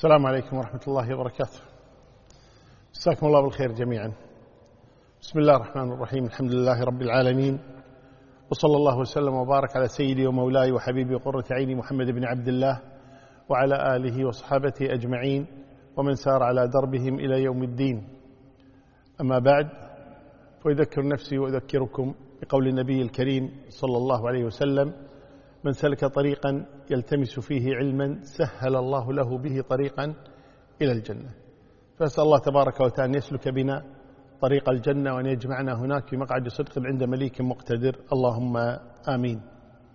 السلام عليكم ورحمة الله وبركاته. مساكم الله بالخير جميعا. بسم الله الرحمن الرحيم. الحمد لله رب العالمين، وصلى الله وسلم وبارك على سيدي ومولاي وحبيبي وقرة عيني محمد بن عبد الله وعلى آله وصحابته أجمعين ومن سار على دربهم إلى يوم الدين. أما بعد، فأذكر نفسي وأذكركم بقول النبي الكريم صلى الله عليه وسلم: من سلك طريقا يلتمس فيه علما سهل الله له به طريقا إلى الجنة. فأسأل الله تبارك وتعالى أن يسلك بنا طريق الجنة وأن يجمعنا هناك في مقعد صدق عند مليك مقتدر، اللهم آمين.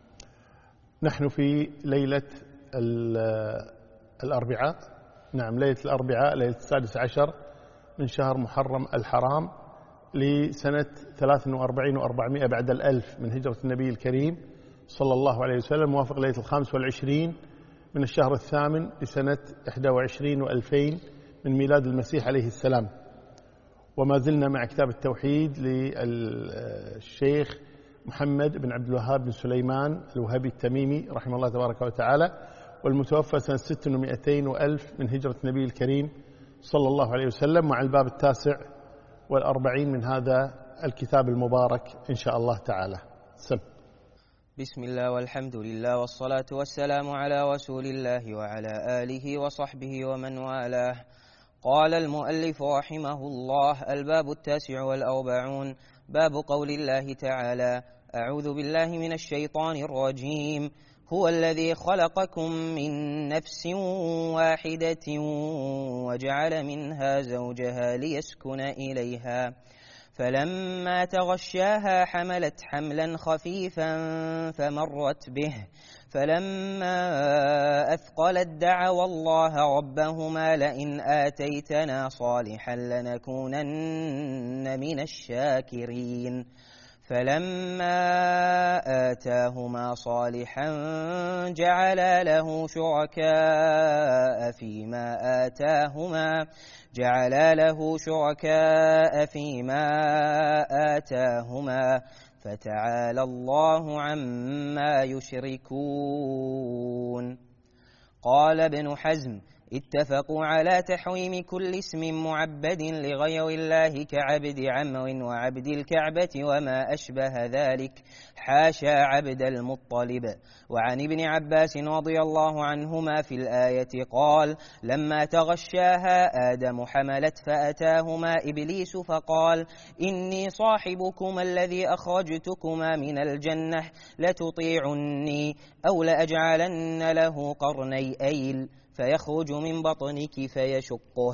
نحن في ليلة الأربعاء، نعم ليلة الأربعاء، ليلة 16 من شهر محرم الحرام لسنة 43 و400 بعد الألف من هجرة النبي الكريم صلى الله عليه وسلم، موافق ليلة 25 من الشهر الثامن لسنة 21 و2000 من ميلاد المسيح عليه السلام. وما زلنا مع كتاب التوحيد للشيخ محمد بن عبد الوهاب بن سليمان الوهابي التميمي رحمه الله تبارك وتعالى، والمتوفى سنة 600 وألف من هجرة النبي الكريم صلى الله عليه وسلم، مع الباب 49 من هذا الكتاب المبارك إن شاء الله تعالى. بسم الله والحمد لله والصلاة والسلام على رسول الله وعلى آله وصحبه ومن والاه. قال المؤلف رحمه الله: الباب 49، باب قول الله تعالى: أعوذ بالله من الشيطان الرجيم. هو الذي خلقكم من نفس واحدة وجعل منها زوجها ليسكن إليها، فلما تغشاها حملت حملا خفيفا فمرت به، فلما أثقلت دعوا الله ربهما لئن آتيتنا صالحا لنكونن من الشاكرين. فلما آتاهما صالحا جعلا له شركاء فيما آتاهما فتعالى الله عما يشركون. قال ابن حزم: اتفقوا على تحويم كل اسم معبد لغير الله كعبد عمرو وعبد الكعبة وما أشبه ذلك، حاشا عبد المطلب. وعن ابن عباس رضي الله عنهما في الآية قال: لما تغشاها آدم حملت فأتاهما إبليس فقال: إني صاحبكما الذي أخرجتكما من الجنة، لتطيعني أو لأجعلن له قرني أيل فيخرج من بطنك فيشقه،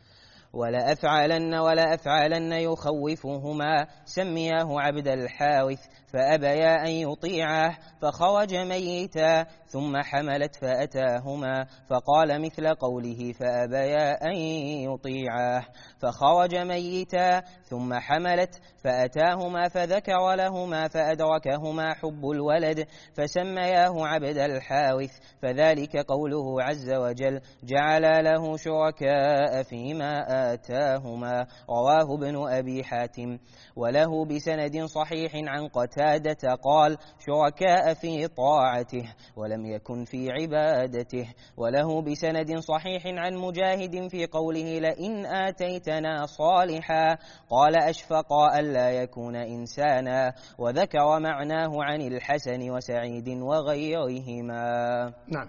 ولا أفعلن يخوفهما. سمياه عبد الحارث فأبيا أن يطيعه فخرج ميتا، ثم حملت فأتاهما فقال مثل قوله فأبيا أن يطيعه، فخرج ميتا، ثم حملت فأتاهما فذكر لهما فأدركهما حب الولد فسمياه عبد الحارث، فذلك قوله عز وجل: جعل له شركاء فيما آتاهما. رواه ابن أبي حاتم، وله بسند صحيح عن قتادة قال: شركاء في طاعته ولم يكن في عبادته. وله بسند صحيح عن مجاهد في قوله: لئن آتيتنا صالحا، قال: أشفق ألا يكون إنسانا. وذكر معناه عن الحسن وسعيد وغيرهما. نعم،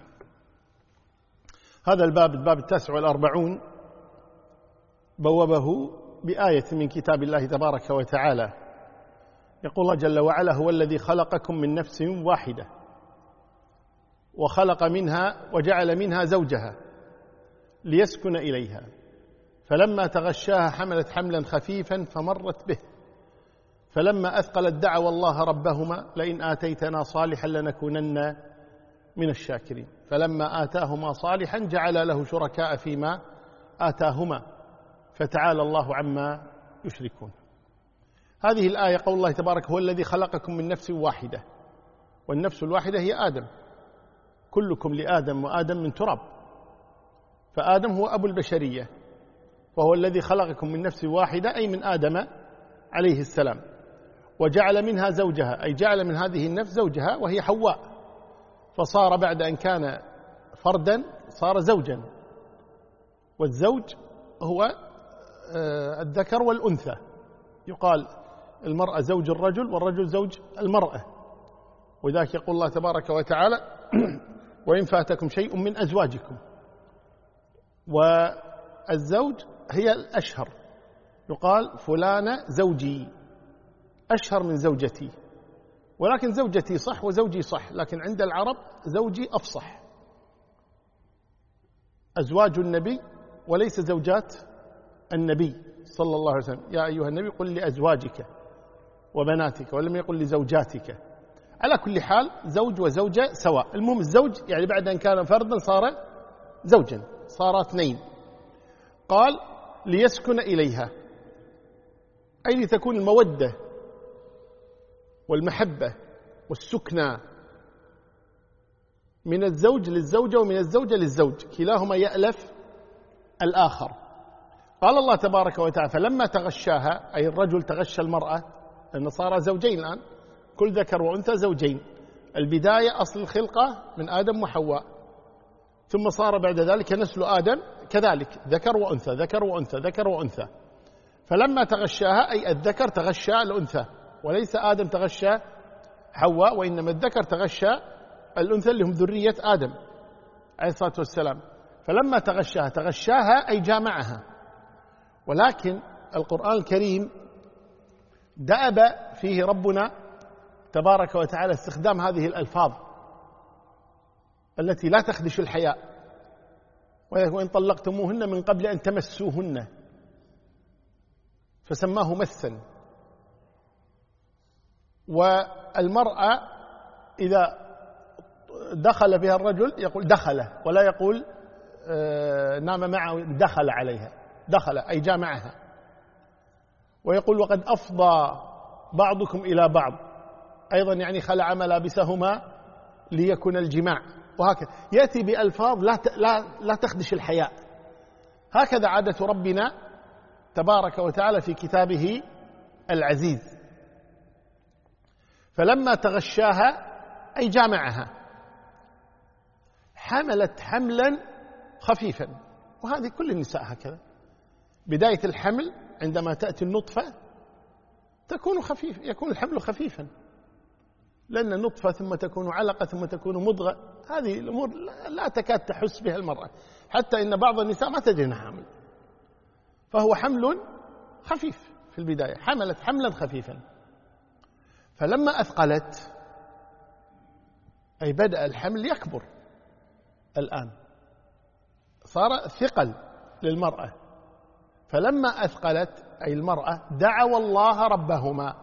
هذا الباب 49 بوابه بآية من كتاب الله تبارك وتعالى. يقول الله جل وعلا: هو الذي خلقكم من نفس واحدة وخلق منها وجعل منها زوجها ليسكن إليها، فلما تغشاها حملت حملا خفيفا فمرت به، فلما أثقلت دعوا الله ربهما لئن آتيتنا صالحا لنكونن من الشاكرين، فلما آتاهما صالحا جعل له شركاء فيما آتاهما فتعالى الله عما يشركون. هذه الآية قول الله تبارك: هو الذي خلقكم من نفس واحدة، والنفس الواحدة هي آدم، كلكم لآدم وآدم من تراب، فآدم هو أبو البشرية، وهو الذي خلقكم من نفس واحدة أي من آدم عليه السلام، وجعل منها زوجها أي جعل من هذه النفس زوجها وهي حواء، فصار بعد أن كان فردا صار زوجا، والزوج هو الذكر والأنثى، يقال المرأة زوج الرجل والرجل زوج المرأة، وذلك يقول الله تبارك وتعالى وإن فاتكم شيء من أزواجكم. والزوج هي الأشهر، يقال فلانة زوجي أشهر من زوجتي، ولكن زوجتي صح وزوجي صح، لكن عند العرب زوجي أفصح. أزواج النبي وليس زوجات النبي صلى الله عليه وسلم. يا أيها النبي قل لأزواجك وبناتك، ولم يقل لزوجاتك. على كل حال زوج وزوجة سواء. المهم الزوج يعني بعد أن كان فردا صار زوجا، صار اثنين. قال ليسكن إليها، أي لتكون المودة والمحبة والسكنى من الزوج للزوجة ومن الزوجة للزوج، كلاهما يألف الآخر. قال الله تبارك وتعالى فلما تغشاها، أي الرجل تغشى المرأة، لأن صار زوجين الآن، كل ذكر وأنثى زوجين. البداية أصل الخلقة من آدم وحواء، ثم صار بعد ذلك نسل آدم كذلك ذكر وأنثى ذكر وأنثى ذكر وأنثى. فلما تغشاها أي الذكر تغشى الأنثى، وليس آدم تغشى حواء، وإنما الذكر تغشى الأنثى اللي هم ذرية آدم عليه الصلاة والسلام. فلما تغشاها أي جامعها. ولكن القرآن الكريم دأب فيه ربنا تبارك وتعالى استخدام هذه الألفاظ التي لا تخدش الحياء، وإن طلقتموهن من قبل أن تمسوهن، فسماه مسا. والمرأة إذا دخل بها الرجل يقول دخل، ولا يقول نام معه دخل عليها، دخل أي جامعها. ويقول وقد أفضى بعضكم إلى بعض، أيضا يعني خلع ملابسهما ليكن الجماع، وهكذا يأتي بألفاظ لا تخدش الحياء. هكذا عادة ربنا تبارك وتعالى في كتابه العزيز. فلما تغشاها أي جامعها، حملت حملا خفيفا. وهذه كل النساء هكذا، بداية الحمل عندما تأتي النطفة تكون خفيف، يكون الحمل خفيفا، لأن النطفة ثم تكون علقة ثم تكون مضغة. هذه الأمور لا تكاد تحس بها المرأة، حتى إن بعض النساء ما تدري أنها حامل. فهو حمل خفيف في البداية، حملت حملا خفيفا. فلما أثقلت أي بدأ الحمل يكبر، الآن صار ثقل للمرأة. فلما أثقلت أي المرأة دعوا الله ربهما،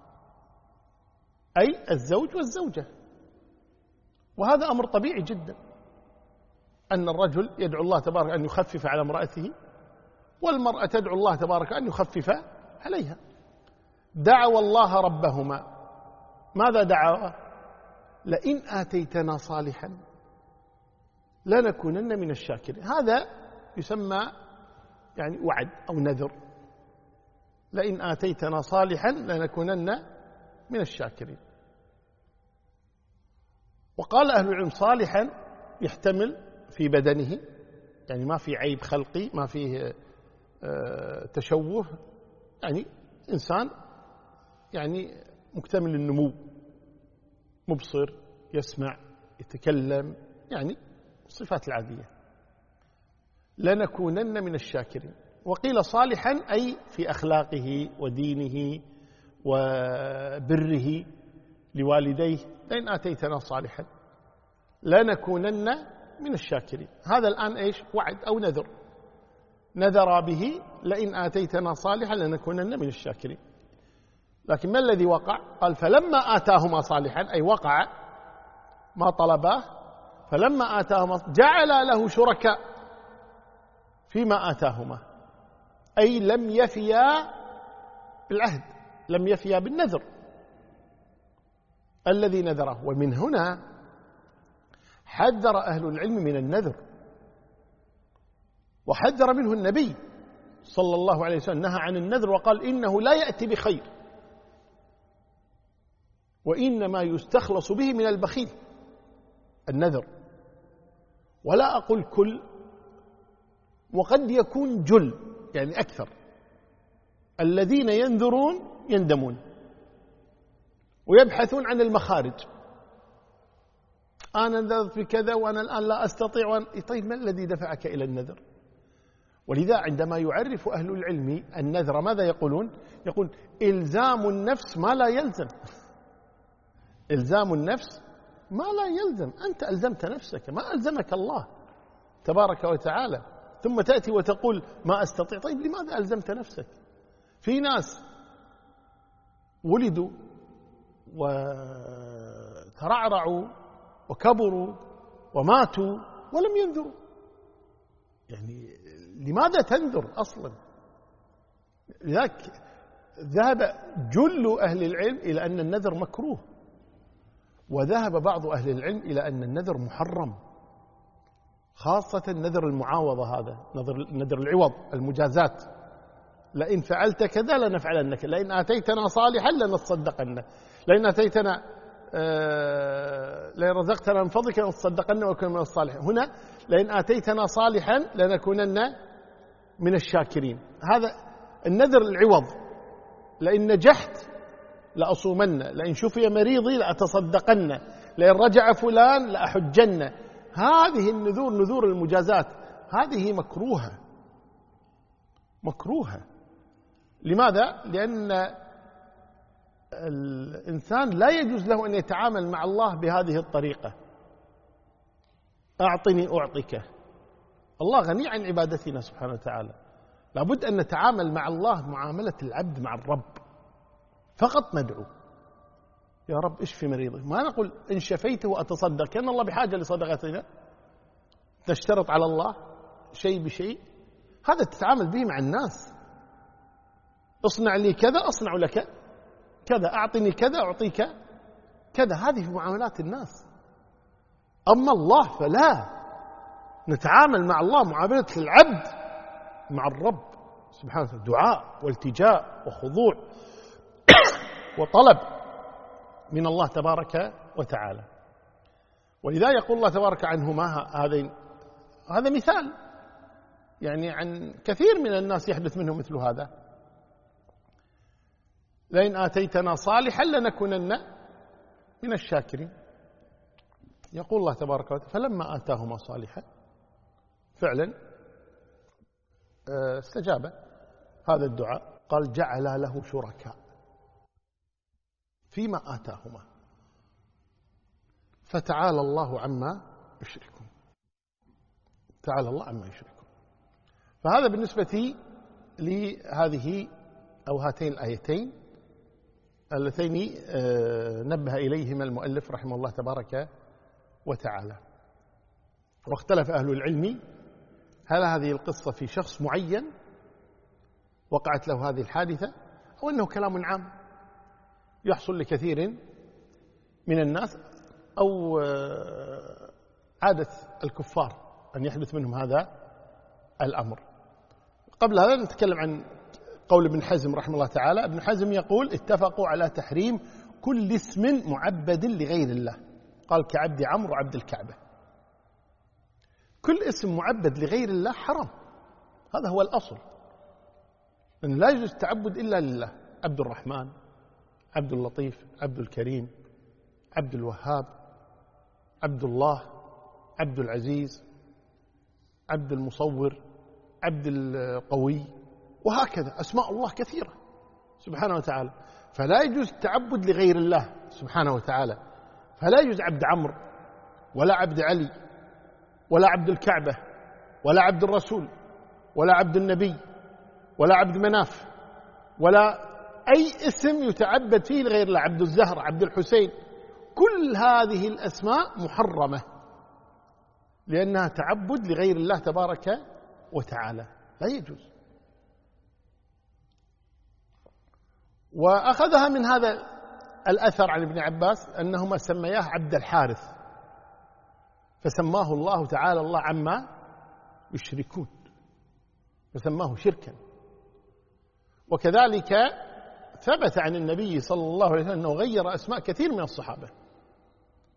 أي الزوج والزوجة. وهذا أمر طبيعي جدا، أن الرجل يدعو الله تبارك أن يخفف على امرأته، والمرأة تدعو الله تبارك أن يخفف عليها. دعوا الله ربهما، ماذا دعوا؟ لئن آتيتنا صالحا لنكونن من الشاكرين. هذا يسمى يعني وعد أو نذر، لئن آتيتنا صالحا لنكونن من الشاكرين. وقال أهل العلم صالحا يحتمل في بدنه، يعني ما في عيب خلقي، ما فيه تشوه، يعني إنسان يعني مكتمل النمو، مبصر، يسمع، يتكلم، يعني الصفات العادية. لنكونن من الشاكرين. وقيل صالحا أي في أخلاقه ودينه وبره لوالديه، لئن آتيتنا صالحا لنكونن من الشاكرين. هذا الآن إيش؟ وعد أو نذر، نذر به لئن آتيتنا صالحا لنكونن من الشاكرين. لكن ما الذي وقع؟ قال فلما آتاهما صالحا، أي وقع ما طلباه. فلما آتاهما جعل له شركاء فيما آتاهما، أي لم يفيا بالعهد، لم يفيا بالنذر الذي نذره. ومن هنا حذر أهل العلم من النذر، وحذر منه النبي صلى الله عليه وسلم، نهى عن النذر وقال إنه لا يأتي بخير، وإنما يستخلص به من البخيل النذر. ولا أقول كل، وقد يكون جل، يعني أكثر. الذين ينذرون يندمون ويبحثون عن المخارج. أنا نذرت في كذا وأنا الآن لا أستطيع طيب ما الذي دفعك إلى النذر؟ ولذا عندما يعرف أهل العلم النذر ماذا يقولون؟ يقول إلزام النفس ما لا يلزم. إلزام النفس ما لا يلزم، أنت ألزمت نفسك، ما ألزمك الله تبارك وتعالى، ثم تأتي وتقول ما أستطيع. طيب لماذا ألزمت نفسك؟ في ناس ولدوا وترعرعوا وكبروا وماتوا ولم ينذروا. يعني لماذا تنذر أصلا؟ لذلك ذهب جل أهل العلم إلى أن النذر مكروه، وذهب بعض أهل العلم إلى أن النذر محرم، خاصة نذر المعاوضة، هذا نذر العوض، المجازات. لئن فعلت كذا لنفعلنك، لئن آتيتنا صالحا لنصدقن، لئن آتيتنا لئن رزقتنا من فضلك لنصدقن ونكون من الصالحين. هنا لئن آتيتنا صالحا لنكونن من الشاكرين، هذا النذر العوض. لئن نجحت لأصومن، لئن شفي مريضي لأتصدقن، لئن رجع فلان لأحجن. هذه النذور نذور المجازات هذه مكروهة، مكروهة. لماذا؟ لأن الإنسان لا يجوز له أن يتعامل مع الله بهذه الطريقة. أعطني أعطيك. الله غني عن عبادتنا سبحانه وتعالى، لابد أن نتعامل مع الله معاملة العبد مع الرب، فقط ندعو يا رب اشفي مريضي، ما نقول إن شفيته أتصدق، كأن الله بحاجة لصدقتنا، نشترط على الله شيء بشيء. هذا تتعامل به مع الناس، اصنع لي كذا أصنع لك كذا، أعطني كذا أعطيك كذا، هذه في معاملات الناس. أما الله فلا، نتعامل مع الله معاملة العبد مع الرب سبحانه وتعالى، دعاء والتجاء وخضوع وطلب من الله تبارك وتعالى. ولذا يقول الله تبارك عنهما هذا مثال يعني عن كثير من الناس يحدث منهم مثل هذا. لئن آتيتنا صالحا لنكونن من الشاكرين. يقول الله تبارك وتعالى فلما آتاهما صالحا، فعلا استجاب هذا الدعاء، قال جعل له شركاء فيما آتاهما فتعالى الله عما يشركون. تعالى الله عما يشركون. فهذا بالنسبة لهذه أو هاتين الآيتين اللتين نبه إليهما المؤلف رحمه الله تبارك وتعالى. واختلف أهل العلم هل هذه القصة في شخص معين وقعت له هذه الحادثة، أو أنه كلام عام يحصل لكثير من الناس، أو عادة الكفار أن يحدث منهم هذا الأمر. قبل هذا نتكلم عن قول ابن حزم رحمه الله تعالى. ابن حزم يقول اتفقوا على تحريم كل اسم معبد لغير الله، قال كعبد عمرو وعبد الكعبة. كل اسم معبد لغير الله حرام، هذا هو الأصل، أن لا يجوز التعبد إلا لله. عبد الرحمن، عبد اللطيف، عبد الكريم، عبد الوهاب، عبد الله، عبد العزيز، عبد المصور، عبد القوي، وهكذا أسماء الله كثيرة سبحانه وتعالى. فلا يجوز التعبد لغير الله سبحانه وتعالى. فلا يجوز عبد عمرو ولا عبد علي ولا عبد الكعبة ولا عبد الرسول ولا عبد النبي ولا عبد مناف ولا أي اسم يتعبد فيه لغير الله، عبد الزهر، عبد الحسين. كل هذه الأسماء محرمة لأنها تعبد لغير الله تبارك وتعالى، لا يجوز. وأخذها من هذا الأثر عن ابن عباس أنهما سمياه عبد الحارث، فسماه الله تعالى الله عما يشركون، فسماه شركا. وكذلك ثبت عن النبي صلى الله عليه وسلم أنه غير أسماء كثير من الصحابة،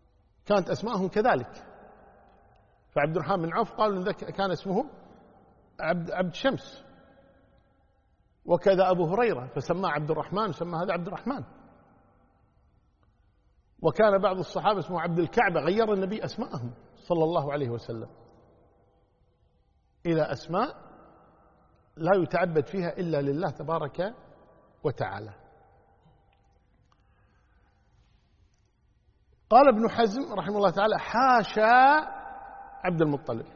كانت أسماءهم كذلك. فعبد الرحمن بن عوف قالوا إن كان اسمه عبد شمس، وكذا أبو هريرة فسماه عبد الرحمن وسمى هذا عبد الرحمن. وكان بعض الصحابة اسمه عبد الكعبة، غير النبي أسماءهم صلى الله عليه وسلم إلى أسماء لا يتعبد فيها إلا لله تبارك وتعالى. قال ابن حزم رحمه الله تعالى: حاشا عبد المطلب.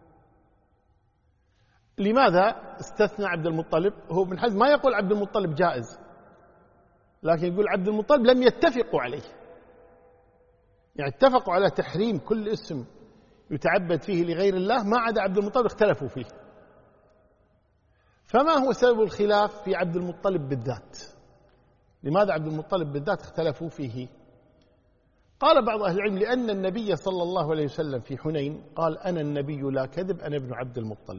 لماذا استثنى عبد المطلب؟ هو ابن حزم ما يقول عبد المطلب جائز، لكن يقول عبد المطلب لم يتفقوا عليه، يعني اتفقوا على تحريم كل اسم يتعبد فيه لغير الله ما عدا عبد المطلب اختلفوا فيه. فما هو سبب الخلاف في عبد المطلب بالذات؟ لماذا عبد المطلب بالذات اختلفوا فيه؟ قال بعض أهل العلم: لأن النبي صلى الله عليه وسلم في حنين قال: أنا النبي لا كذب، أنا ابن عبد المطلب.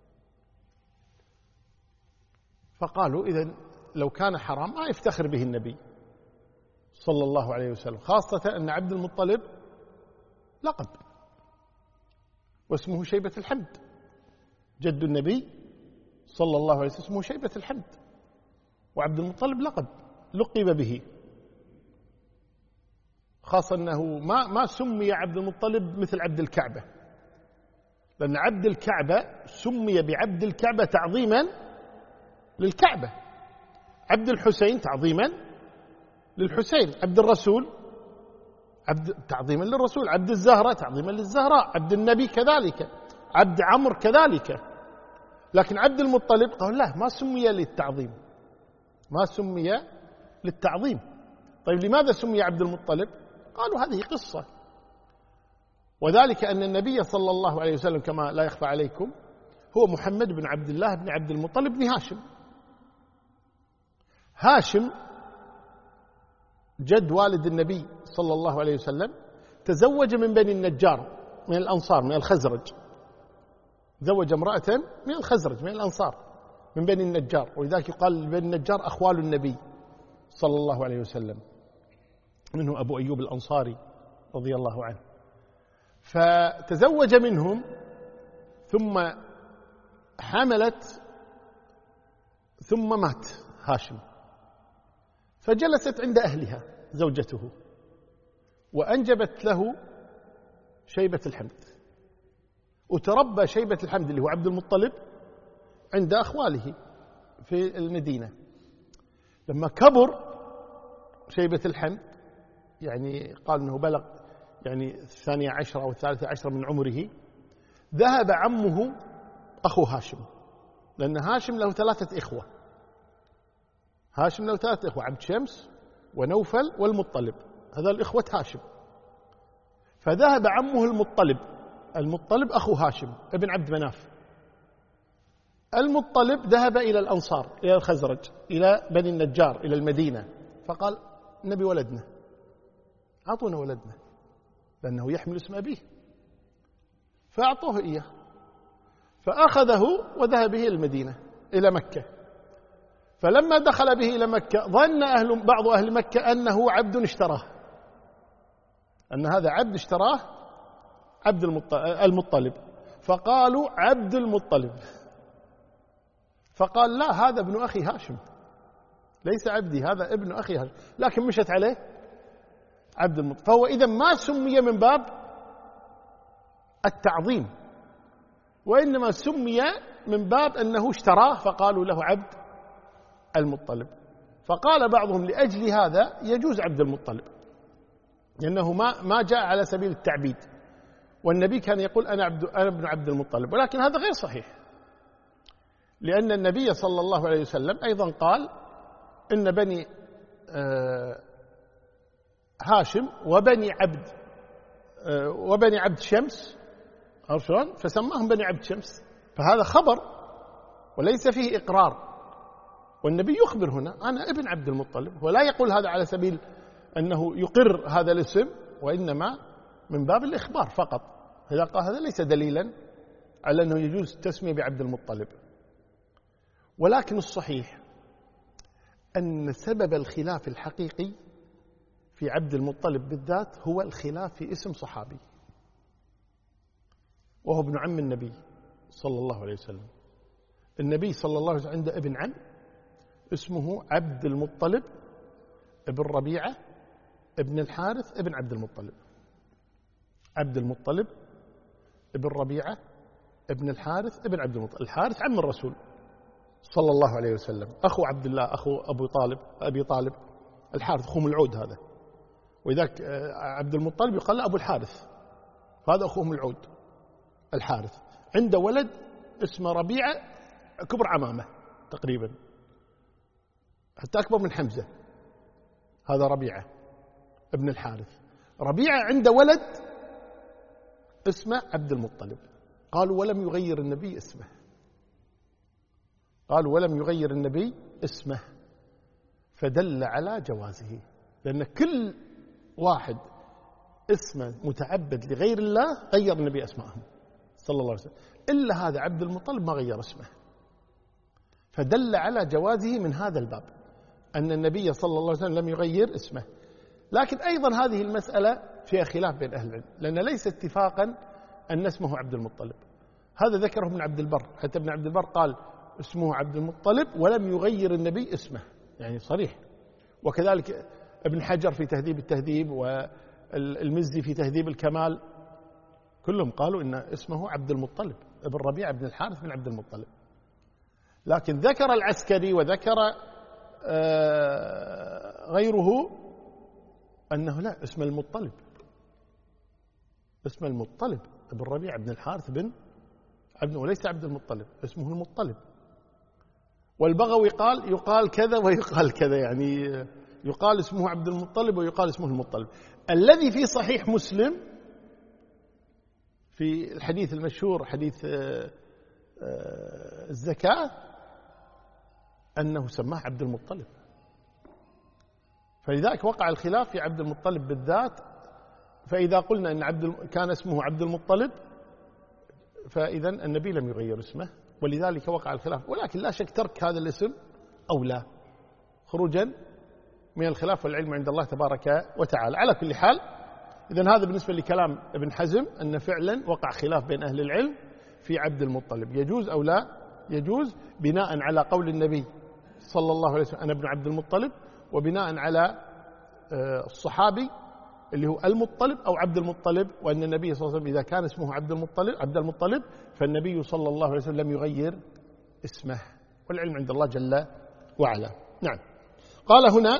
فقالوا إذن لو كان حرام ما يفتخر به النبي صلى الله عليه وسلم، خاصة أن عبد المطلب لقب واسمه شيبة الحمد، جد النبي صلى الله عليه وسلم اسمه شيبة الحمد، وعبد المطلب لقب لقب به، خاصة أنه ما سمي عبد المطلب مثل عبد الكعبة، لأن عبد الكعبة سمي بعبد الكعبة تعظيما للكعبة، عبد الحسين تعظيما للحسين، عبد الرسول تعظيما للرسول، عبد الزهرة تعظيما للزهراء، عبد النبي كذلك، عبد عمرو كذلك. لكن عبد المطلب قال لا، ما سمي للتعظيم، ما سمي للتعظيم. طيب لماذا سمي عبد المطلب؟ قالوا هذه قصة، وذلك أن النبي صلى الله عليه وسلم كما لا يخفى عليكم هو محمد بن عبد الله بن عبد المطلب بن هاشم. هاشم جد والد النبي صلى الله عليه وسلم تزوج من بني النجار من الأنصار من الخزرج، زوج امرأة من الخزرج من الأنصار من بني النجار، ولذلك يقال بني النجار أخوال النبي صلى الله عليه وسلم، منه أبو أيوب الأنصاري رضي الله عنه. فتزوج منهم ثم حملت ثم مات هاشم، فجلست عند أهلها زوجته وأنجبت له شيبة الحمد، وتربى شيبة الحمد اللي هو عبد المطلب عند أخواله في المدينة. لما كبر شيبة الحمد، يعني قال أنه بلغ يعني 12 أو 13 من عمره، ذهب عمه أخو هاشم، لأن هاشم له 3 إخوة، هاشم له 3 إخوة، عبد شمس ونوفل والمطلب، هذا الإخوة هاشم. فذهب عمه المطلب أخو هاشم ابن عبد مناف، المطلب ذهب إلى الأنصار إلى الخزرج إلى بني النجار إلى المدينة، فقال نبي ولدنا، أعطونا ولدنا، لأنه يحمل اسم أبيه، فأعطوه إياه، فأخذه وذهب به إلى المدينة إلى مكة. فلما دخل به إلى مكة ظن بعض أهل مكة أنه عبد اشتراه، أن هذا عبد اشتراه عبد المطلب، فقالوا عبد المطلب، فقال لا، هذا ابن أخي هاشم، ليس عبدي، هذا ابن أخي هاشم، لكن مشت عليه عبد المطلب. فهو إذا ما سمي من باب التعظيم، وإنما سمي من باب أنه اشتراه فقالوا له عبد المطلب. فقال بعضهم لأجل هذا يجوز عبد المطلب، لأنه ما جاء على سبيل التعبيد، والنبي كان يقول أنا ابن عبد المطلب، ولكن هذا غير صحيح، لأن النبي صلى الله عليه وسلم أيضا قال إن بني هاشم وبني عبد شمس، عرفون، فسماهم بني عبد شمس، فهذا خبر وليس فيه إقرار، والنبي يخبر هنا أنا ابن عبد المطلب، ولا يقول هذا على سبيل أنه يقر هذا الاسم، وإنما من باب الإخبار فقط. إذا قال هذا ليس دليلا على أنه يجوز التسمية بعبد المطلب. ولكن الصحيح أن سبب الخلاف الحقيقي في عبد المطلب بالذات هو الخلاف في اسم صحابي، وهو ابن عم النبي صلى الله عليه وسلم النبي صلى الله عليه وسلم عنده ابن عم اسمه عبد المطلب ابن ربيعة ابن الحارث ابن عبد المطلب. عبد المطلب ابن ربيعة ابن الحارث ابن عبد المطلب. الحارث عم الرسول صلى الله عليه وسلم، أخو عبد الله، أخو أبي طالب. الحارث أخوهم العود هذا، وإذاك عبد المطلب يقال له أبو الحارث، هذا أخوهم العود الحارث. عنده ولد اسمه ربيعة كبر عمامه تقريبا، حتى أكبر من حمزة. هذا ربيعة ابن الحارث. ربيعة عنده ولد اسمه عبد المطلب. قالوا ولم يغير النبي اسمه، قالوا ولم يغير النبي اسمه، فدل على جوازه، لأن كل واحد اسمه متعبد لغير الله غير النبي أسمائهم صلى الله عليه وسلم، إلا هذا عبد المطلب ما غير اسمه، فدل على جوازه من هذا الباب أن النبي صلى الله عليه وسلم لم يغير اسمه. لكن أيضا هذه المسألة فيها خلاف بين أهل العلم، لأن ليس اتفاقا أن اسمه عبد المطلب. هذا ذكره ابن عبد البر، حتى ابن عبد البر قال اسمه عبد المطلب ولم يغير النبي اسمه، يعني صريح. وكذلك ابن حجر في تهذيب التهذيب والمزي في تهذيب الكمال كلهم قالوا إن اسمه عبد المطلب ابن ربيعة بن الحارث بن عبد المطلب. لكن ذكر العسكري وذكر غيره أنه لا، اسم المطلب، اسم المطلب ابن ربيعة بن الحارث بن عبد، وليس عبد المطلب، اسمه المطلب. والبغوي قال يقال كذا ويقال كذا، يعني يقال اسمه عبد المطلب ويقال اسمه المطلب. الذي في صحيح مسلم في الحديث المشهور حديث الزكاة أنه سماه عبد المطلب، فلذلك وقع الخلاف في عبد المطلب بالذات. فإذا قلنا أن كان اسمه عبد المطلب فإذا النبي لم يغير اسمه، ولذلك وقع الخلاف. ولكن لا شك ترك هذا الاسم أولى خروجا من الخلاف، والعلم عند الله تبارك وتعالى. على كل حال، إذن هذا بالنسبة لكلام ابن حزم أن فعلا وقع خلاف بين أهل العلم في عبد المطلب، يجوز أو لا يجوز، بناء على قول النبي صلى الله عليه وسلم أنا ابن عبد المطلب، وبناء على الصحابي اللي هو المطلب أو عبد المطلب، وأن النبي صلى الله عليه وسلم إذا كان اسمه عبد المطلب فالنبي صلى الله عليه وسلم لم يغير اسمه، والعلم عند الله جل وعلا. نعم. قال هنا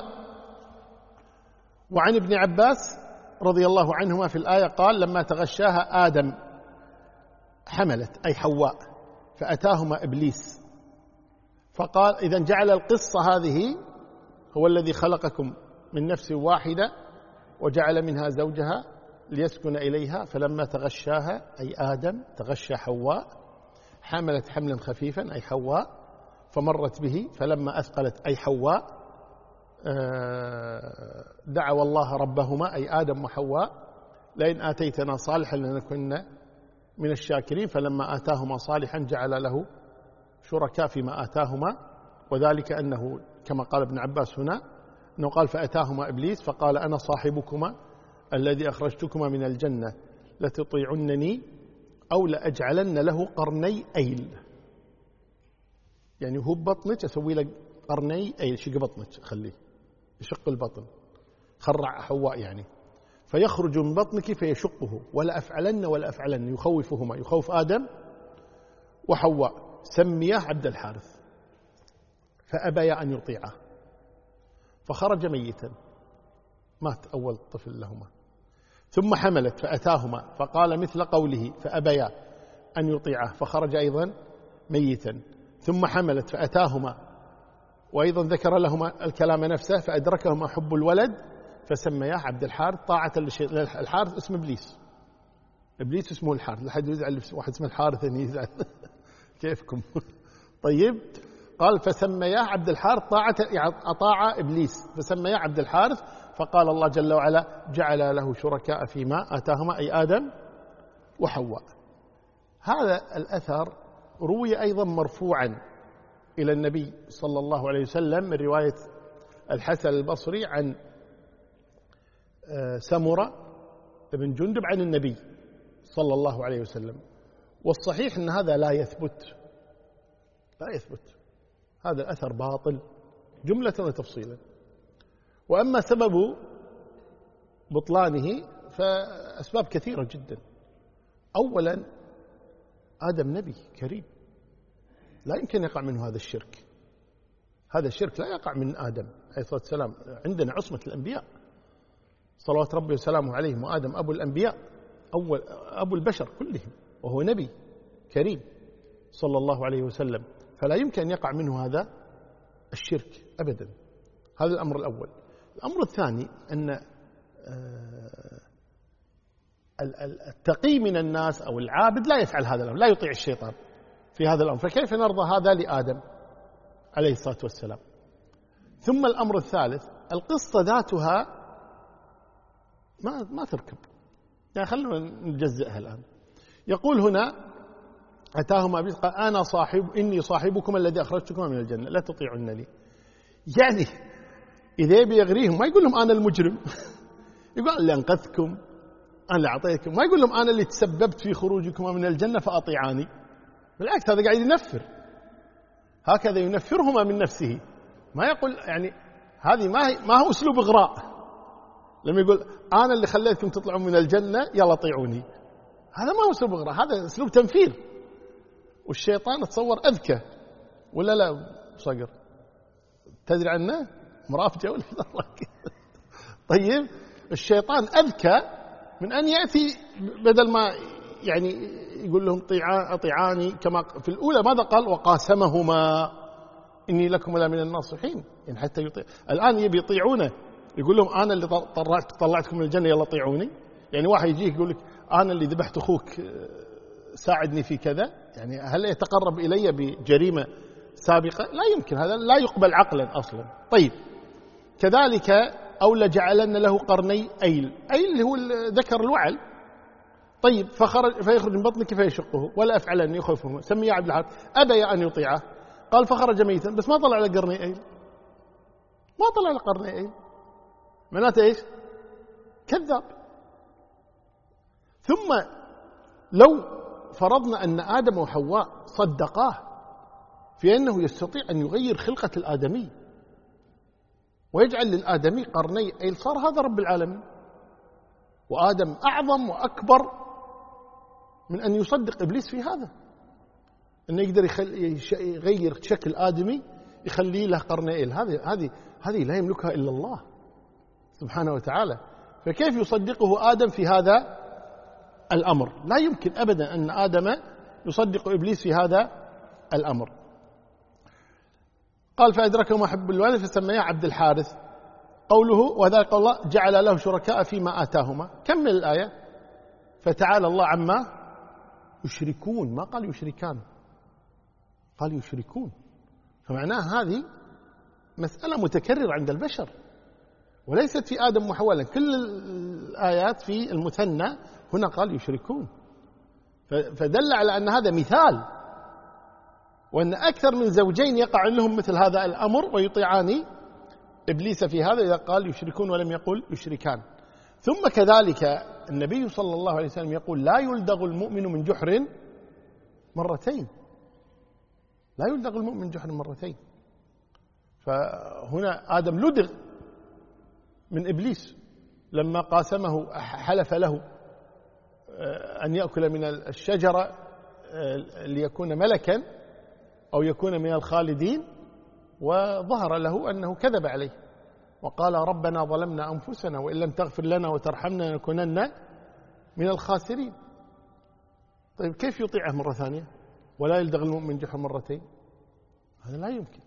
وعن ابن عباس رضي الله عنهما في الآية قال لما تغشاها آدم حملت أي حواء فأتاهما إبليس فقال إذن جعل القصة هذه هو الذي خلقكم من نفس واحدة وجعل منها زوجها ليسكن إليها فلما تغشاها أي آدم تغشى حواء حملت حملا خفيفا أي حواء فمرت به فلما أثقلت أي حواء دعوا الله ربهما أي آدم وحواء لئن آتيتنا صالحا لنكن من الشاكرين فلما آتاهما صالحا جعل له شركاء فيما آتاهما وذلك أنه كما قال ابن عباس هنا أنه قال فأتاهما إبليس فقال أنا صاحبكما الذي أخرجتكما من الجنة لتطيعنني أو لأجعلن له قرني أيل، يعني هو ببطنك أسوي لك قرني أيل، شق بطنك خليه يشق البطن، خرع حواء يعني، فيخرج من بطنك فيشقه ولا أفعلن يخوفهما، يخوف آدم وحواء، سمياه عبد الحارث فأبيا أن يطيعه فخرج ميتا، مات أول طفل لهما، ثم حملت فأتاهما فقال مثل قوله فأبيا أن يطيعه فخرج أيضا ميتا، ثم حملت فأتاهما وأيضا ذكر لهما الكلام نفسه فأدركهما حب الولد فسمياه عبد الحارث طاعة الحارث اسم إبليس اسمه الحارث، لحد يزعل واحد اسمه الحارث أن يزعل كيفكم طيب، قال فسمياه عبد الحارث أطاع إبليس فسمياه عبد الحارث، فقال الله جل وعلا جعل له شركاء فيما آتاهما أي آدم وحواء. هذا الأثر روي أيضا مرفوعا إلى النبي صلى الله عليه وسلم من رواية الحسن البصري عن سمرة بن جندب عن النبي صلى الله عليه وسلم، والصحيح أن هذا لا يثبت لا يثبت، هذا الأثر باطل جملة وتفصيلا. وأما سبب بطلانه فأسباب كثيرة جدا. أولا آدم نبي كريم، لا يمكن يقع منه هذا الشرك. هذا الشرك لا يقع من آدم عليه الصلاة والسلام. عندنا عصمة الأنبياء صلوات ربي وسلامه عليهم، وآدم أبو الأنبياء، أبو البشر كلهم، وهو نبي كريم صلى الله عليه وسلم، فلا يمكن أن يقع منه هذا الشرك أبدا. هذا الأمر الأول. الأمر الثاني أن التقي من الناس أو العابد لا يفعل هذا الأمر، لا يطيع الشيطان في هذا الأمر، فكيف نرضى هذا لآدم عليه الصلاة والسلام؟ ثم الأمر الثالث، القصة ذاتها ما تركب، يعني خلونا نجزئها الآن. يقول هنا أتاهما إبليس قال إني صاحبكم الذي أخرجتكما من الجنة لا تطيعن لي. يعني إذا يبي يغريهم ما يقول لهم أنا المجرم يقول اللي أنقذكم، أنا اللي أعطيتكم، ما يقول لهم أنا اللي تسببت في خروجكما من الجنة فأطيعاني. بالعكس هذا قاعد ينفر، هكذا ينفرهما من نفسه. ما يقول يعني هذه ما هو أسلوب إغراء لما يقول أنا اللي خليتكم تطلعون من الجنة يلا طيعوني. هذا ما هو أسلوب إغراء، هذا أسلوب تنفير. والشيطان تصور أذكى ولا لا صقر؟ تدري عنه مرافجة ولا لا؟ طيب الشيطان أذكى من أن يأتي بدل ما يعني يقول لهم أطيعاني كما في الأولى ماذا قال؟ وقاسمهما إني لكم لا من الناصحين. يعني حتى يطيع الآن يبي يطيعونه، يقول لهم أنا اللي طلعتكم من الجنة يلا طيعوني. يعني واحد يجيك يقول لك أنا اللي ذبحت أخوك ساعدني في كذا، يعني هل يتقرب إلي بجريمة سابقة؟ لا يمكن، هذا لا يقبل عقلا أصلا. طيب كذلك أو لجعلن له قرني أيل اللي هو ذكر الوعل. طيب فيخرج من بطنك فيشقه ولا أفعلن يخوفه سمي عبد الحارث أبى أن يطيعه قال فخرج ميتا، بس ما طلع على قرني أيل، ما طلع على قرني أيل، معناته إيش؟ كذاب. ثم لو فرضنا أن آدم وحواء صدقاه في أنه يستطيع أن يغير خلقة الآدمي ويجعل للآدمي قرني أيل، صار هذا رب العالمين، وآدم أعظم وأكبر من أن يصدق إبليس في هذا، أنه يقدر يغير شكل آدمي يخليه له قرني أيل. هذه لا يملكها إلا الله سبحانه وتعالى. فكيف يصدقه آدم في هذا الأمر؟ لا يمكن أبدا أن آدم يصدق إبليس في هذا الأمر. قال فأدركه محب الوالد فسميه عبد الحارث. قوله وذلك الله جعل له شركاء فيما آتاهما، كمل الآية فتعالى الله عما يشركون، ما قال يشركان، قال يشركون، فمعناه هذه مسألة متكررة عند البشر وليست في آدم وحواء. كل الآيات في المثنى، هنا قال يشركون، فدل على أن هذا مثال، وأن أكثر من زوجين يقع لهم مثل هذا الأمر ويطيعان إبليس في هذا إذا قال يشركون ولم يقل يشركان. ثم كذلك النبي صلى الله عليه وسلم يقول لا يلدغ المؤمن من جحر مرتين، لا يلدغ المؤمن من جحر مرتين. فهنا آدم لدغ من إبليس لما قاسمه، حلف له أن يأكل من الشجرة ليكون ملكا أو يكون من الخالدين، وظهر له أنه كذب عليه وقال ربنا ظلمنا أنفسنا وإن لم تغفر لنا وترحمنا لنكونن من الخاسرين. طيب كيف يطيعه مرة ثانية ولا يلدغ المؤمن جحر مرتين؟ هذا لا يمكن.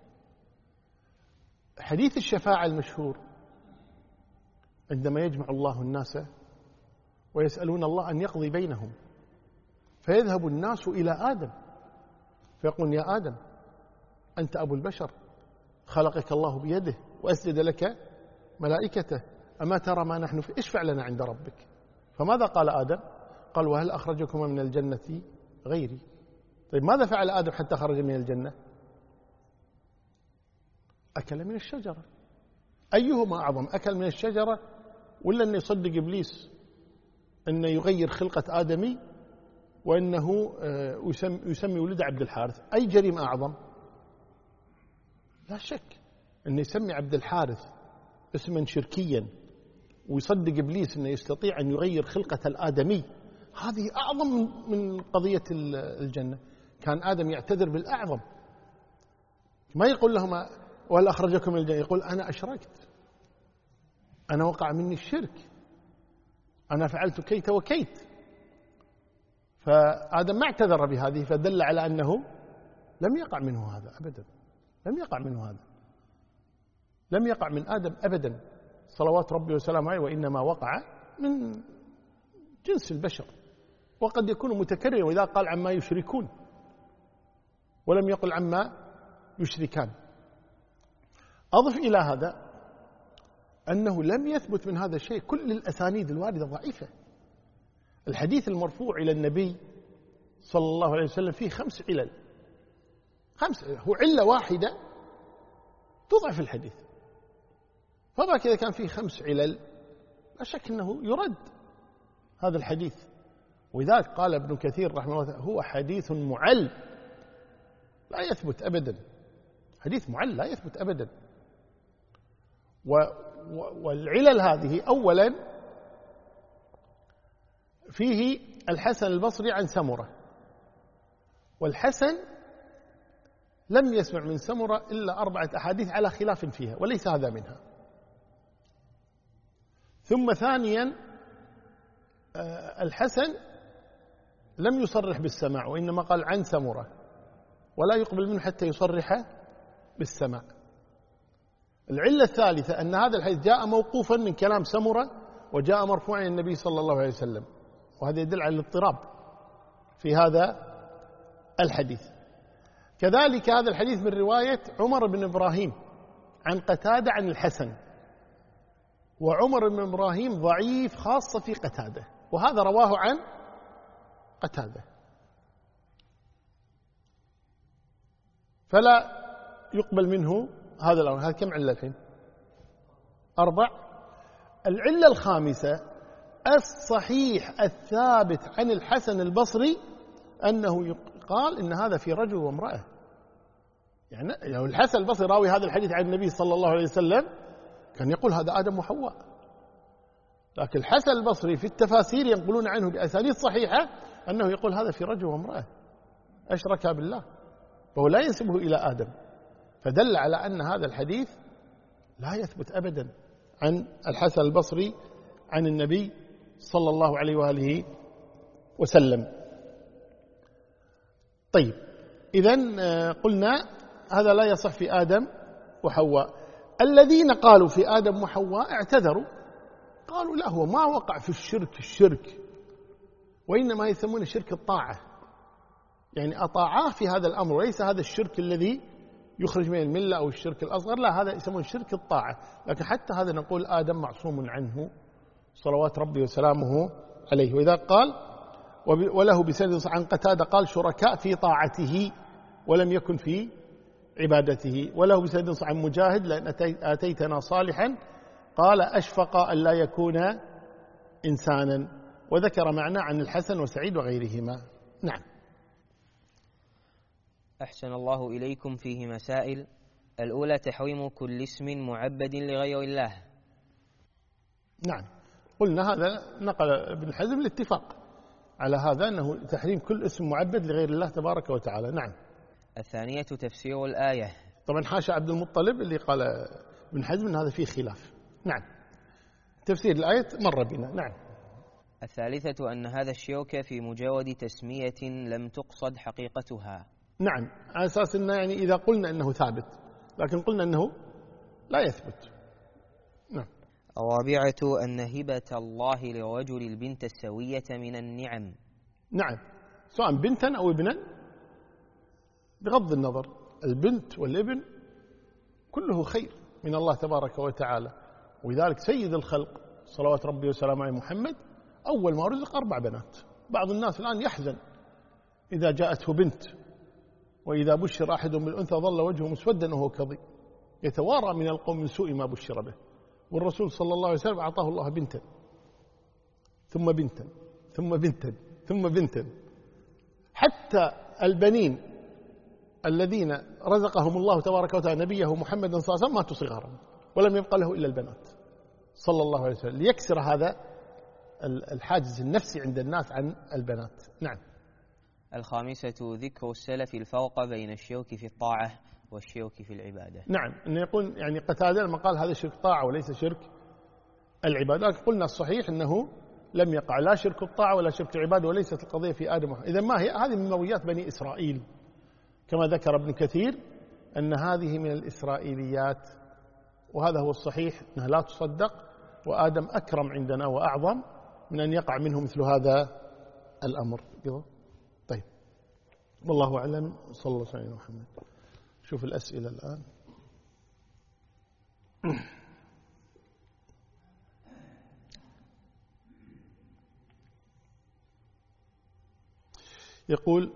حديث الشفاعة المشهور عندما يجمع الله الناس ويسألون الله أن يقضي بينهم، فيذهب الناس إلى آدم فيقول يا آدم أنت أبو البشر، خلقك الله بيده وأسجد لك ملائكته، أما ترى ما نحن فيه، اشفع لنا عند ربك. فماذا قال آدم؟ قال وهل أخرجكما من الجنة غيري؟ طيب ماذا فعل آدم حتى خرج من الجنة؟ أكل من الشجرة. أيهما أعظم، أكل من الشجرة ولا أن يصدق إبليس أنه يغير خلقة آدمي وأنه يسمي ولد عبد الحارث؟ أي جريمة أعظم؟ لا شك أنه يسمي عبد الحارث اسما شركيا ويصدق إبليس أنه يستطيع أن يغير خلقة الآدمي، هذه أعظم من قضية الجنة. كان آدم يعتذر بالأعظم، ما يقول لهم وهل أخرجكم من الجنة، يقول أنا أشركت، أنا وقع مني الشرك، أنا فعلت كيت وكيت. فآدم ما اعتذر بهذه، فدل على أنه لم يقع منه هذا أبدا، لم يقع منه هذا، لم يقع من آدم أبدا صلوات ربي وسلامه عليه، وإنما وقع من جنس البشر، وقد يكون متكررا، وإذا قال عما يشركون ولم يقل عما يشركان. أضف إلى هذا أنه لم يثبت من هذا الشيء، كل الأسانيد الواردة ضعيفة. الحديث المرفوع إلى النبي صلى الله عليه وسلم فيه 5 علل، 5، هو علة واحدة تضعف الحديث، فما كذا كان فيه 5 علل، لا شك أنه يرد هذا الحديث. ولذلك قال ابن كثير رحمه الله هو حديث معل لا يثبت أبدا، حديث معل لا يثبت أبدا. والعلل هذه أولا فيه الحسن البصري عن سمرة، والحسن لم يسمع من سمرة إلا 4 أحاديث على خلاف فيها، وليس هذا منها. ثم ثانيا الحسن لم يصرح بالسماع، وإنما قال عن سمرة، ولا يقبل منه حتى يصرح بالسماع. العلة الثالثة أن هذا الحديث جاء موقوفا من كلام سمرة، وجاء مرفوعا إلى النبي صلى الله عليه وسلم، وهذا يدل على الاضطراب في هذا الحديث. كذلك هذا الحديث من رواية عمر بن إبراهيم عن قتادة عن الحسن، وعمر بن إبراهيم ضعيف خاصة في قتادة، وهذا رواه عن قتادة، فلا يقبل منه هذا الأمر. هذا كم علة الحين؟ 4. العلة الخامسة الصحيح الثابت عن الحسن البصري أنه قال إن هذا في رجل وامرأة. يعني لو الحسن البصري راوي هذا الحديث عن النبي صلى الله عليه وسلم كان يقول هذا آدم وحواء، لكن الحسن البصري في التفاسير ينقلون عنه بأسانيد صحيحة أنه يقول هذا في رجل وامرأة أشركا بالله، فهو لا ينسبه إلى آدم، فدل على أن هذا الحديث لا يثبت أبدا عن الحسن البصري عن النبي صلى الله عليه وآله وسلم. طيب، إذن قلنا هذا لا يصح في آدم وحواء. الذين قالوا في آدم وحواء اعتذروا، قالوا لا، هو ما وقع في الشرك، وإنما يسمونه شرك الطاعة، يعني أطاعاه في هذا الأمر، وليس هذا الشرك الذي يخرج من الملة أو الشرك الأصغر، لا، هذا يسمونه شرك الطاعة. لكن حتى هذا نقول آدم معصوم عنه صلوات ربي وسلامه عليه. وإذا قال وله بسند عن قتادة قال شركاء في طاعته ولم يكن في عبادته. وله بسند عن مجاهد لأن آتيتنا صالحا قال أشفق أن لا يكون إنسانا. وذكر معنى عن الحسن وسعيد وغيرهما. نعم. أحسن الله إليكم. فيه مسائل. الأولى تحريم كل اسم معبد لغير الله. نعم، قلنا هذا نقل ابن حزم الاتفاق على هذا، أنه تحريم كل اسم معبد لغير الله تبارك وتعالى. نعم. الثانية تفسير الآية. طبعا حاشا عبد المطلب اللي قال ابن حزم أن هذا فيه خلاف. نعم، تفسير الآية مر بنا. نعم. الثالثة أن هذا الشرك في مجرد تسمية لم تقصد حقيقتها. نعم، على أساس أنه يعني إذا قلنا أنه ثابت، لكن قلنا أنه لا يثبت. نعم. الرابعة أن هبة الله لرجل البنت السوية من النعم. نعم، سواء بنتا أو ابنا، بغض النظر، البنت والابن كله خير من الله تبارك وتعالى. ولذلك سيد الخلق صلوات ربي وسلامه عليه محمد أول ما رزق 4 بنات. بعض الناس الآن يحزن إذا جاءته بنت، وإذا بشر أحد بالأنثى ظل وجهه مسودا وهو كظيم يتوارى من القوم من سوء ما بشر به. والرسول صلى الله عليه وسلم أعطاه الله بنتا ثم بنتا ثم بنتا ثم بنتا، حتى البنين الذين رزقهم الله تبارك وتعالى نبيه محمدا صلى الله عليه وسلم ماتوا صغارا ولم يبقى له إلا البنات صلى الله عليه وسلم، ليكسر هذا الحاجز النفسي عند الناس عن البنات. نعم. الخامسة ذكر السلف الفرق بين الشرك في الطاعة والشرك في العبادة. نعم، أنه يقول يعني قتادة لما قال هذا شرك طاعة وليس شرك العبادة، لكن قلنا الصحيح أنه لم يقع لا شرك الطاعة ولا شرك العبادة، وليست القضية في آدم. إذا ما هي؟ هذه من مرويات بني إسرائيل كما ذكر ابن كثير أن هذه من الإسرائيليات، وهذا هو الصحيح أنها لا تصدق، وآدم أكرم عندنا وأعظم من أن يقع منه مثل هذا الأمر. طيب، والله أعلم. صلى الله عليه وسلم. شوف الأسئلة الآن. يقول: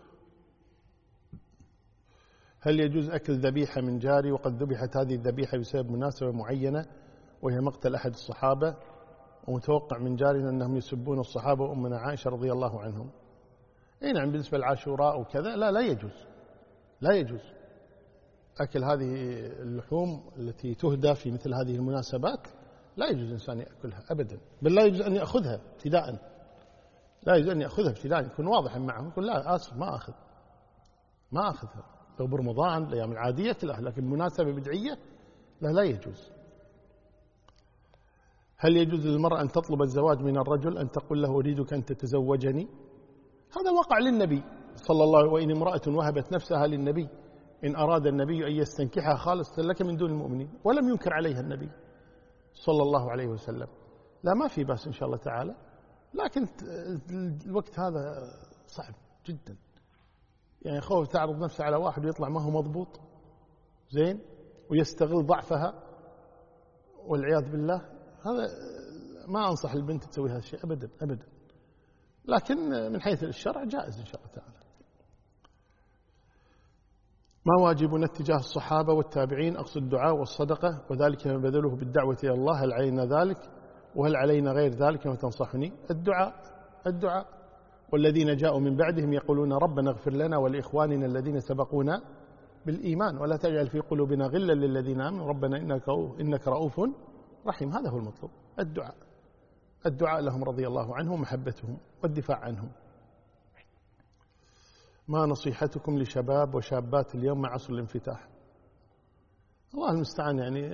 هل يجوز أكل ذبيحة من جاري وقد ذبحت هذه الذبيحة بسبب مناسبة معينة وهي مقتل أحد الصحابة، ومتوقع من جارنا أنهم يسبون الصحابة وأمنا عائشة رضي الله عنهم؟ أي نعم، بالنسبة للعاشوراء وكذا لا يجوز، لا يجوز أكل هذه اللحوم التي تهدى في مثل هذه المناسبات، لا يجوز الإنسان يأكلها أبدا، بل لا يجوز أن يأخذها ابتداء، لا يجوز أن يأخذها ابتداء، يكون واضحا معه، يقول لا آسف ما أخذها، لو برمضان الأيام العادية كلها، لكن مناسبة بدعية لا يجوز. هل يجوز للمرأة أن تطلب الزواج من الرجل، أن تقول له أريدك أن تتزوجني؟ هذا وقع للنبي صلى الله عليه وسلم: وإن امرأة وهبت نفسها للنبي إن أراد النبي أن يستنكحها خالصة لك من دون المؤمنين، ولم ينكر عليها النبي صلى الله عليه وسلم. لا، ما في بأس إن شاء الله تعالى، لكن الوقت هذا صعب جدا، يعني خوف تعرض نفسه على واحد ويطلع ما هو مضبوط زين ويستغل ضعفها والعياذ بالله، هذا ما أنصح البنت تسوي هذا الشيء أبدا أبدا، لكن من حيث الشرع جائز إن شاء الله تعالى. ما واجبنا اتجاه الصحابة والتابعين؟ أقصد الدعاء والصدقة وذلك ما بذلوه بالدعوة إلى الله، هل علينا ذلك وهل علينا غير ذلك؟ ما تنصحني؟ الدعاء. والذين جاءوا من بعدهم يقولون ربنا اغفر لنا ولإخواننا الذين سبقونا بالإيمان ولا تجعل في قلوبنا غلا للذين آمنوا ربنا إنك رؤوف رحيم. هذا هو المطلوب، الدعاء لهم رضي الله عنهم ومحبتهم والدفاع عنهم. ما نصيحتكم لشباب وشابات اليوم مع عصر الانفتاح؟ الله المستعان، يعني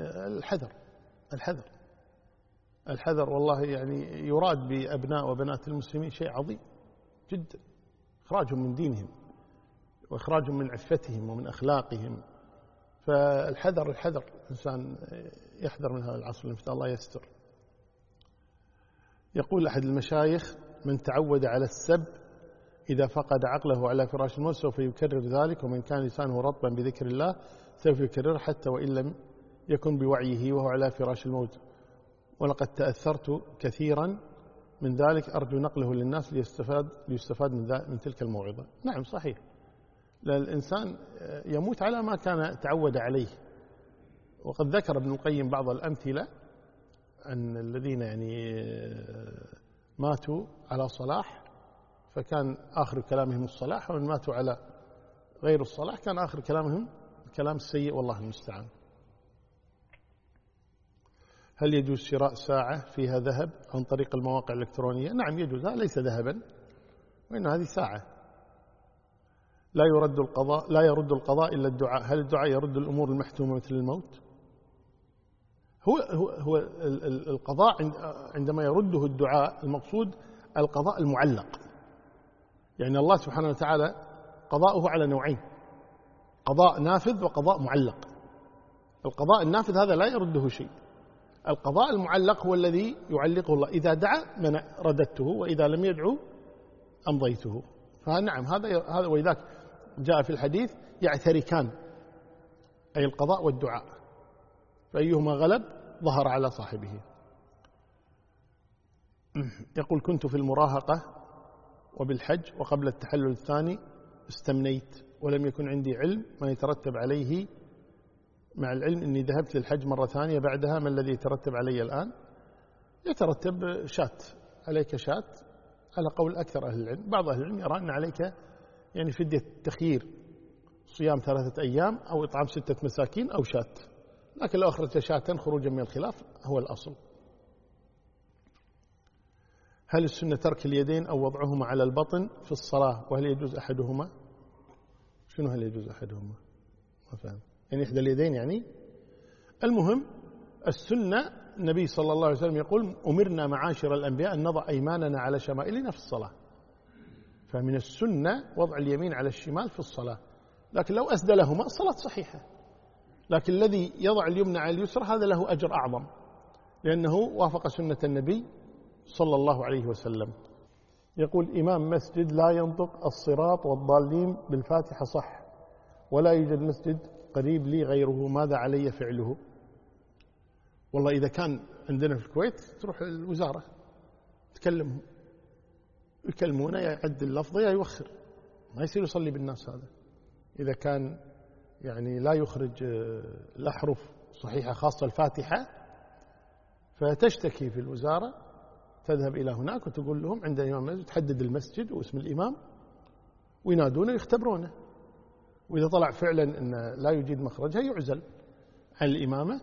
الحذر والله، يعني يراد بأبناء وبنات المسلمين شيء عظيم جدا، إخراجهم من دينهم وإخراجهم من عفتهم ومن أخلاقهم، فالحذر الإنسان يحذر من هذا العصر الانفتاح، الله يستر. يقول أحد المشايخ: من تعود على السب إذا فقد عقله على فراش الموت سوف يكرر ذلك، ومن كان لسانه رطبا بذكر الله سوف يكرر حتى وإن لم يكن بوعيه وهو على فراش الموت، ولقد تأثرت كثيرا من ذلك، أرجو نقله للناس ليستفاد من تلك الموعظة. نعم صحيح، الإنسان يموت على ما كان تعود عليه، وقد ذكر ابن القيم بعض الأمثلة أن الذين يعني ماتوا على صلاح فكان آخر كلامهم الصلاح، ومن ماتوا على غير الصلاح كان آخر كلامهم الكلام السيء، والله المستعان. هل يجوز شراء ساعة فيها ذهب عن طريق المواقع الإلكترونية؟ نعم يجوز، ليس ذهبا، وإن هذه ساعة. لا يرد القضاء إلا الدعاء، هل الدعاء يرد الأمور المحتومة مثل الموت؟ هو القضاء عندما يرده الدعاء المقصود القضاء المعلق، يعني الله سبحانه وتعالى قضاؤه على نوعين: قضاء نافذ وقضاء معلق. القضاء النافذ هذا لا يرده شيء، القضاء المعلق هو الذي يعلقه الله، إذا دعا رددته وإذا لم يدعو أمضيته. فنعم هذا ولذلك جاء في الحديث: يعتركان، أي القضاء والدعاء، فأيهما غلب ظهر على صاحبه. يقول: كنت في المراهقة وبالحج وقبل التحلل الثاني استمنيت ولم يكن عندي علم ما يترتب عليه، مع العلم أني ذهبت للحج مرة ثانية بعدها، ما الذي يترتب علي الآن؟ يترتب شات، عليك شات على قول أكثر أهل العلم. بعض أهل العلم يرى أن عليك يعني فدية تخيير صيام 3 أيام أو إطعام 6 مساكين أو شاة، لكن لو أخرج شاة خروجا من الخلاف هو الأصل. هل السنة ترك اليدين أو وضعهما على البطن في الصلاة، وهل يجوز أحدهما؟ شنو هل يجوز أحدهما؟ ما فهم، يعني إحدى اليدين يعني؟ المهم السنة النبي صلى الله عليه وسلم يقول أمرنا معاشر الأنبياء أن نضع أيماننا على شمائلنا في الصلاة، فمن السنة وضع اليمين على الشمال في الصلاة، لكن لو أسدلهما الصلاة صحيحة، لكن الذي يضع اليمنى على اليسرى هذا له أجر أعظم لأنه وافق سنة النبي صلى الله عليه وسلم. يقول إمام مسجد لا ينطق الصراط والضالين بالفاتحة صح، ولا يوجد مسجد قريب لي غيره، ماذا علي فعله؟ والله إذا كان عندنا في الكويت تروح الوزارة تكلمهم يكلمونه، يعدل اللفظة يا يوخر، ما يصير يصلي بالناس. هذا إذا كان يعني لا يخرج الأحرف صحيحة خاصة الفاتحة، فتشتكي في الوزارة، تذهب إلى هناك وتقول لهم عند إمام المسجد، تحدد المسجد واسم الإمام وينادونه ويختبرونه، وإذا طلع فعلا أن لا يجيد مخرجها يعزل عن الإمامة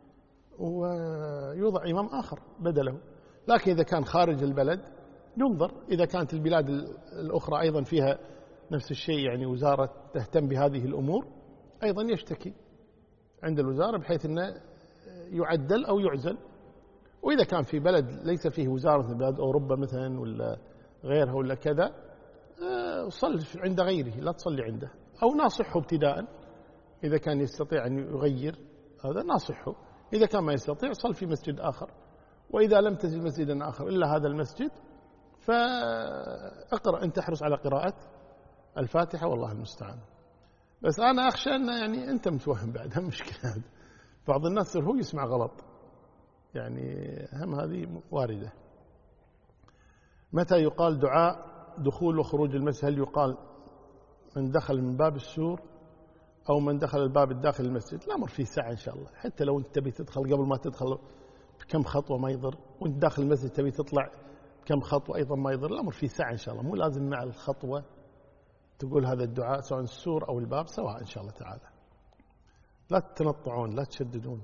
ويوضع إمام آخر بدله. لكن إذا كان خارج البلد ينظر، إذا كانت البلاد الأخرى أيضا فيها نفس الشيء، يعني وزارة تهتم بهذه الأمور، أيضا يشتكي عند الوزارة بحيث أنه يعدل أو يعزل. وإذا كان في بلد ليس فيه وزارة، بلاد أوروبا مثلا ولا غيرها ولا كذا، صل عند غيره لا تصلي عنده، أو ناصحه ابتداء إذا كان يستطيع أن يغير هذا ناصحه، إذا كان ما يستطيع صل في مسجد آخر، وإذا لم تجد مسجدا آخر إلا هذا المسجد فأقرأ أن تحرص على قراءة الفاتحة والله المستعان. بس أنا أخشى أن يعني أنت متوهم بعد، هم مشكلة بعض الناس هو يسمع غلط، يعني هم هذه واردة. متى يقال دعاء دخول وخروج المسجد؟ هل يقال من دخل من باب السور أو من دخل الباب الداخل المسجد؟ الأمر فيه ساعة إن شاء الله، حتى لو أنت تبي تدخل قبل ما تدخل بكم خطوة ما يضر، وأنت داخل المسجد تبي تطلع كم خطوة أيضا ما يضر، الأمر فيه ساعة إن شاء الله، مو لازم مع الخطوة تقول هذا الدعاء سواء السور أو الباب سواء إن شاء الله تعالى. لا تتنطعون لا تشددون.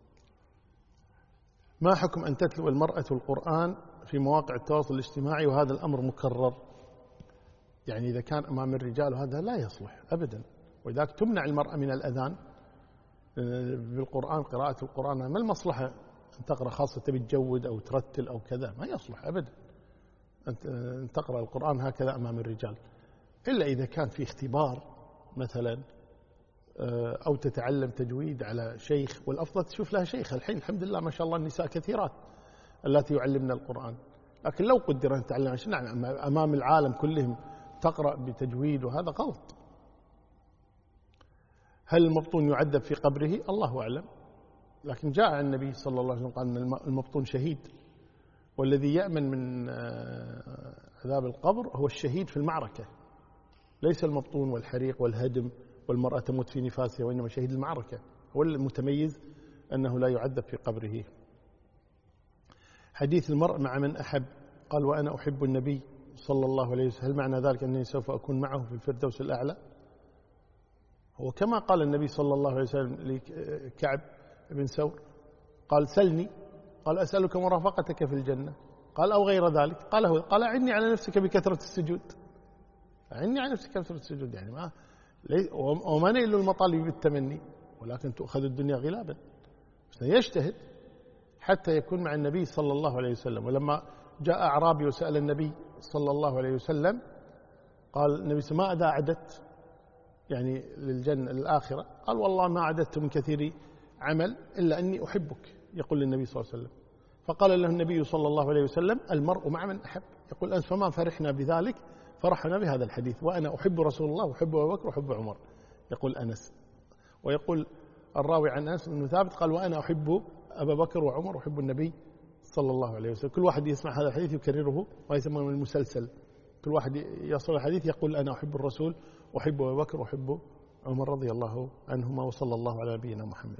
ما حكم أن تتلو المرأة القرآن في مواقع التواصل الاجتماعي وهذا الأمر مكرر؟ يعني إذا كان أمام الرجال وهذا لا يصلح أبدا، ولذلك تمنع المرأة من الأذان بالقرآن، قراءة القرآن ما المصلحة أن تقرأ خاصة تبي تجود أو ترتل أو كذا، ما يصلح أبدا أن تقرأ القرآن هكذا أمام الرجال، إلا إذا كان في اختبار مثلا أو تتعلم تجويد على شيخ، والأفضل تشوف لها شيخ. الحين الحمد لله ما شاء الله النساء كثيرات التي يعلمنا القرآن، لكن لو قدر أن تتعلم أمام العالم كلهم تقرأ بتجويد وهذا غلط. هل المبطون يعذب في قبره؟ الله أعلم، لكن جاء عن النبي صلى الله عليه وسلم قال أن المبطون شهيد، والذي يأمن من عذاب القبر هو الشهيد في المعركة، ليس المبطون والحريق والهدم والمرأة تموت في نفاسها، وإنما شهيد المعركة هو المتميز أنه لا يعذب في قبره. حديث المرء مع من أحب، قال وأنا أحب النبي صلى الله عليه وسلم، هل معنى ذلك أنني سوف أكون معه في الفردوس الأعلى؟ هو كما قال النبي صلى الله عليه وسلم لكعب بن سور، قال سلني، قال أسألك مرافقتك في الجنة، قال أو غير ذلك، قال أعني على نفسك بكثرة السجود، أعني على نفسك بكثرة السجود، يعني ما وما نيل المطالب بالتمني ولكن تؤخذ الدنيا غلابا، يجتهد حتى يكون مع النبي صلى الله عليه وسلم. ولما جاء أعرابي وسأل النبي صلى الله عليه وسلم قال النبي ماذا أعددت يعني للجنة للآخرة؟ قال والله ما أعددت من كثير عمل إلا أني أحبك، يقول للنبي صلى الله عليه وسلم. فقال له النبي صلى الله عليه وسلم المرء مع من أحب، يقول أنس فما فرحنا بذلك، فرحنا بهذا الحديث، وأنا أحب رسول الله وأحب أبو بكر وأحب عمر، يقول أنس. ويقول الراوي عن أنس بن ثابت قال وأنا أحب أبا بكر وعمر وأحب النبي صلى الله عليه وسلم. كل واحد يسمع هذا الحديث يكرره ويسمونه المسلسل، كل واحد يصل الحديث يقول أنا أحب الرسول وأحب أبا بكر وأحب عمر رضي الله عنهما، وصلى الله على نبينا محمد.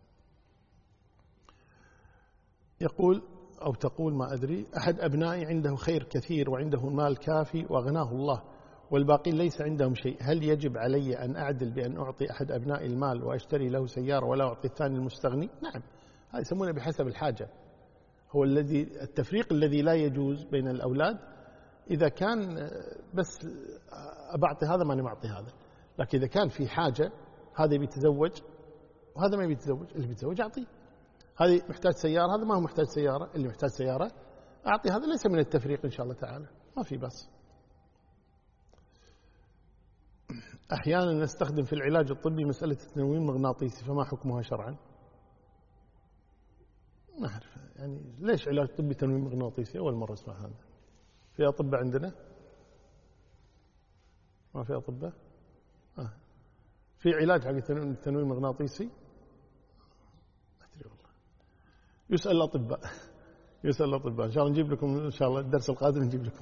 يقول أو تقول ما أدري، أحد أبنائي عنده خير كثير وعنده مال كافي وأغناه الله، والباقين ليس عندهم شيء، هل يجب علي أن أعدل بأن أعطي أحد أبنائي المال وأشتري له سيارة ولا أعطي الثاني المستغني؟ نعم، هذا يسمونه بحسب الحاجة. هو التفريق الذي لا يجوز بين الأولاد إذا كان بس أبعطي هذا ما نعطي هذا، لكن إذا كان في حاجة، هذا بيتزوج وهذا ما بيتزوج، اللي بيتزوج أعطيه. هذا محتاج سيارة، هذا ما هو محتاج سيارة، اللي محتاج سيارة أعطي. هذا ليس من التفريق إن شاء الله تعالى، ما في بس. أحيانا نستخدم في العلاج الطبي مسألة التنويم المغناطيسي، فما حكمها شرعا؟ ما أعرف يعني ليش علاج طبي تنويم مغناطيسي؟ أول مرة أسمع هذا. في أطباء عندنا؟ ما في أطباء؟ في علاج حق التنويم المغناطيسي؟ ما أدري والله. يسأل الأطباء يسأل الأطباء. إن شاء الله نجيب لكم، إن شاء الله الدرس القادم نجيب لكم.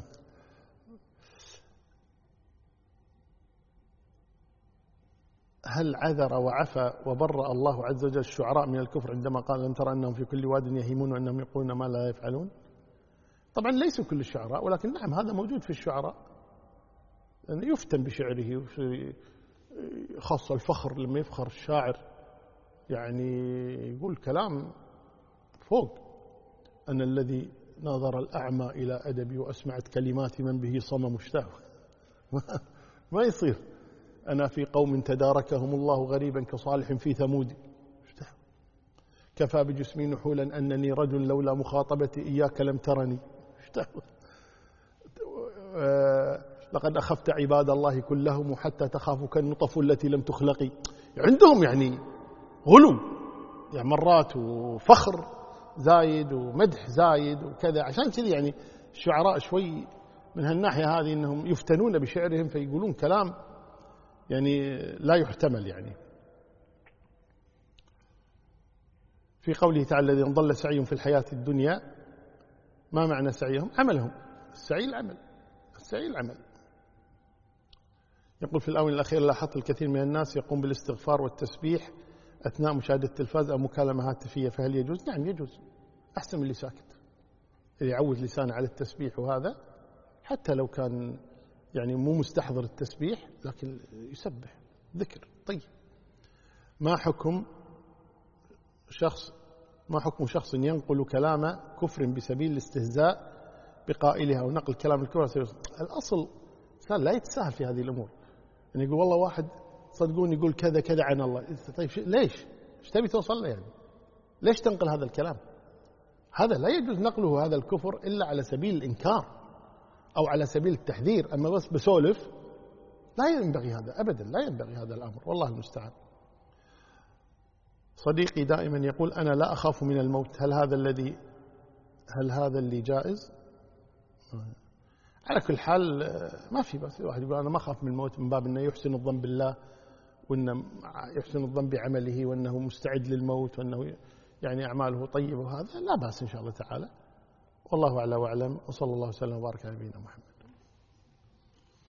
هل عذر وعفى وبرأ الله عز وجل الشعراء من الكفر عندما قال لم ترى أنهم في كل واد يهيمون وأنهم يقولون ما لا يفعلون؟ طبعا ليسوا كل الشعراء، ولكن نعم هذا موجود في الشعراء، يعني يفتن بشعره، خاصة الفخر لما يفخر الشاعر يعني يقول كلام فوق. أنا الذي نظر الأعمى إلى أدبي وأسمعت كلمات من به صمم مشتاق. ما يصير. أنا في قوم تداركهم الله غريبا كصالح في ثمود، كفى بجسمي نحولا أنني رجل لولا مخاطبتي إياك لم ترني. لقد أخفت عباد الله كلهم حتى تخافك النطف التي لم تخلقي. عندهم يعني غلو، يعني مرات وفخر زايد ومدح زايد وكذا. عشان كذا يعني الشعراء شوي من هالناحية هذه أنهم يفتنون بشعرهم فيقولون كلام يعني لا يحتمل. يعني في قوله تعالى الذين ضل سعيهم في الحياة الدنيا، ما معنى سعيهم؟ عملهم. السعي العمل، السعي العمل. يقول في الآونة الأخيرة لاحظت الكثير من الناس يقوم بالاستغفار والتسبيح أثناء مشاهدة التلفاز أو مكالمة هاتفية، فهل يجوز؟ نعم يجوز، أحسن من اللي ساكت، اللي يعود لسانه على التسبيح. وهذا حتى لو كان يعني مو مستحضر التسبيح لكن يسبح ذكر. طيب ما حكم شخص ينقل كلام كفر بسبيل الاستهزاء بقائلها أو نقل كلام الكفر؟ الأصل لا يتساهل في هذه الأمور. يعني يقول والله واحد صدقون يقول كذا كذا عن الله. طيب ليش؟ ايش تبي توصل له يعني؟ ليش تنقل هذا الكلام؟ هذا لا يجوز نقله، هذا الكفر، إلا على سبيل الإنكار أو على سبيل التحذير. أما بس بسولف لا ينبغي هذا أبدا، لا ينبغي هذا الأمر، والله المستعان. صديقي دائما يقول أنا لا أخاف من الموت، هل هذا اللي جائز؟ على كل حال ما في بس واحد يقول أنا ما أخاف من الموت من باب أنه يحسن الظن بالله، وأنه يحسن الظن بعمله، وأنه مستعد للموت، وأنه يعني أعماله طيبة، وهذا لا بأس إن شاء الله تعالى. والله أعلى وأعلم، وصلى الله وسلم وبارك على نبينا محمد.